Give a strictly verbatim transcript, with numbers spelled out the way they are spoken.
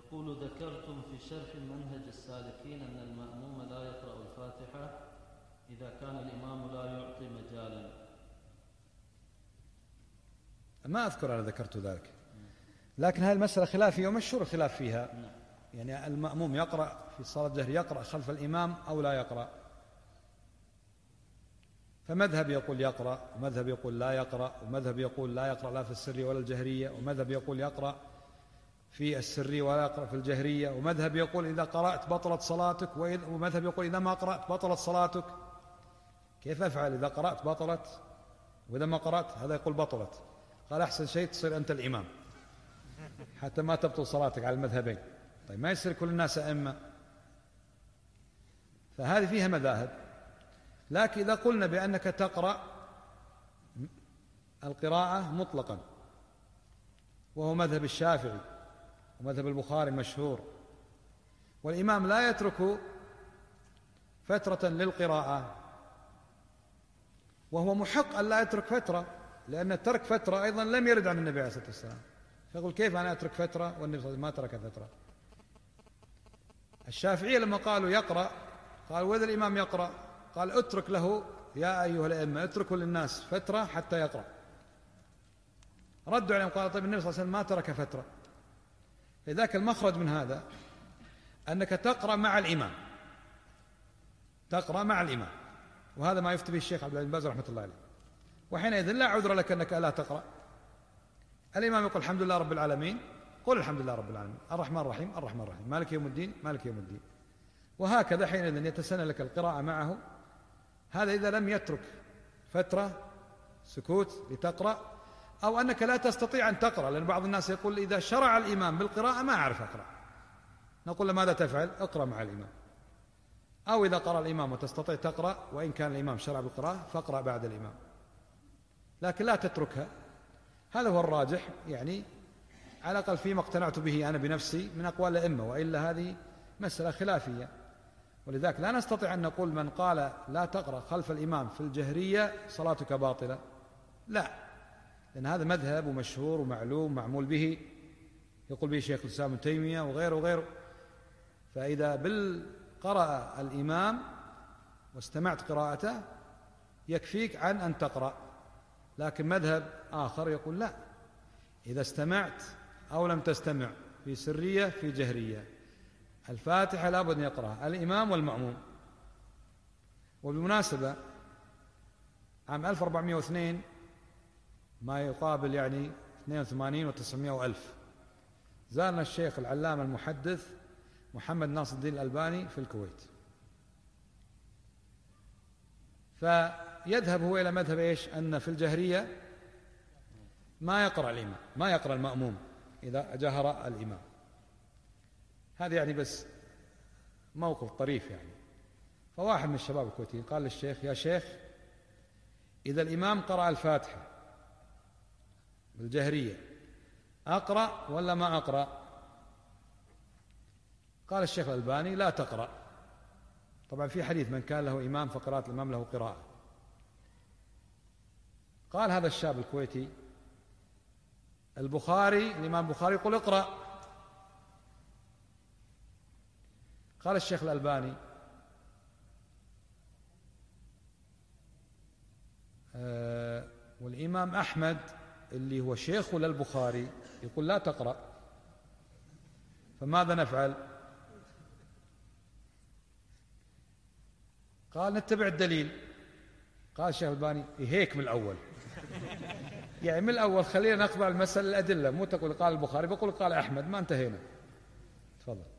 يقول: ذكرتم في شرح منهج السالكين أن المأموم لا يقرأ الفاتحة إذا كان الإمام لا يعطي مجالا. ما أذكر أنا ذكرت ذلك، لكن هذه المسألة خلافية ومشهور الخلاف فيها. يعني المأموم يقرأ في صلاة الجهر يقرأ خلف الإمام أو لا يقرأ، فمذهب يقول يقرأ، ومذهب يقول لا يقرأ، ومذهب يقول لا يقرأ لا في السرية ولا الجهرية، ومذهب يقول يقرأ في السرية ولا يقرأ في الجهرية، ومذهب يقول إذا قرأت بطلت صلاتك، ومذهب يقول إذا ما قرأت بطلت صلاتك. كيف أفعل إذا قرأت بطلت وإذا ما قرأت؟ هذا يقول بطلت. قال أحسن شيء تصير أنت الإمام حتى ما تبطل صلاتك على المذهبين. طيب ما يصير كل الناس أئمة، فهذه فيها مذاهب. لكن إذا قلنا بأنك تقرأ القراءة مطلقا، وهو مذهب الشافعي ومذهب البخاري مشهور، والإمام لا يترك فترة للقراءة، وهو محق أن لا يترك فترة، لأن ترك فترة أيضا لم يرد عن النبي عليه الصلاة والسلام. فيقول كيف أنا أترك فترة والنبي صلى الله عليه وسلم ما ترك فترة؟ الشافعية لما قالوا يقرأ قالوا وإذا الإمام يقرأ قال اترك له يا أيها الأئمة، اتركوا للناس فترة حتى يقرأ. ردوا عليهم قالوا طيب النبي صلى الله عليه وسلم ما ترك فترة. لذلك المخرج من هذا أنك تقرأ مع الإمام، تقرأ مع الإمام، وهذا ما يفتي به الشيخ عبد العزيز بن باز رحمة الله عليه. وحينئذ لا عذر لك أنك لا تقرأ. الإمام يقول الحمد لله رب العالمين، قل الحمد لله رب العالمين، الرحمن الرحيم الرحمن الرحيم، مالك يوم الدين مالك يوم الدين، وهكذا. حينئذ يتسنى لك القراءة معه. هذا إذا لم يترك فترة سكوت لتقرأ، أو أنك لا تستطيع أن تقرأ، لأن بعض الناس يقول إذا شرع الإمام بالقراءة ما أعرف أقرأ، نقول له ماذا تفعل؟ اقرأ مع الإمام. أو إذا قرأ الإمام وتستطيع تقرأ وإن كان الإمام شرع بالقراءة فاقرأ بعد الإمام، لكن لا تتركها. هذا هو الراجح، يعني على الأقل فيما اقتنعت به أنا بنفسي من أقوال الأئمة، وإلا هذه مسألة خلافية. ولذلك لا نستطيع أن نقول من قال لا تقرأ خلف الإمام في الجهرية صلاتك باطلة، لا، لأن هذا مذهب ومشهور ومعلوم معمول به، يقول به شيخ الإسلام ابن تيمية وغيره وغيره. فإذا بالقرأ الإمام واستمعت قراءته يكفيك عن أن تقرأ. لكن مذهب آخر يقول لا، إذا استمعت أو لم تستمع في سرية في جهرية الفاتحة لابد أن يقرأها الإمام والمأموم. وبالمناسبة عام ألف وأربعمائة واثنين ما يقابل يعني اثنين وثمانين وتسعمائة وألف زارنا الشيخ العلامة المحدث محمد ناصر الدين الألباني في الكويت، فيذهب هو إلى مذهب إيش؟ أن في الجهرية ما يقرأ الإمام، ما يقرأ المأموم إذا جهر الإمام. هذا يعني بس موقف طريف يعني. فواحد من الشباب الكويتيين قال للشيخ يا شيخ إذا الإمام قرأ الفاتحة بالجهرية أقرأ ولا ما أقرأ؟ قال الشيخ الألباني لا تقرأ. طبعا في حديث من كان له إمام فقراءة الإمام له قراءة. قال هذا الشاب الكويتي البخاري الإمام البخاري يقول اقرأ. قال الشيخ الألباني آه والإمام أحمد اللي هو شيخ للبخاري يقول لا تقرأ، فماذا نفعل؟ قال نتبع الدليل. قال الشيخ الألباني هيك من الأول يعني من الأول خلينا نقبل المسألة الأدلة، مو تقول قال البخاري بقول قال أحمد، ما انتهينا. تفضل.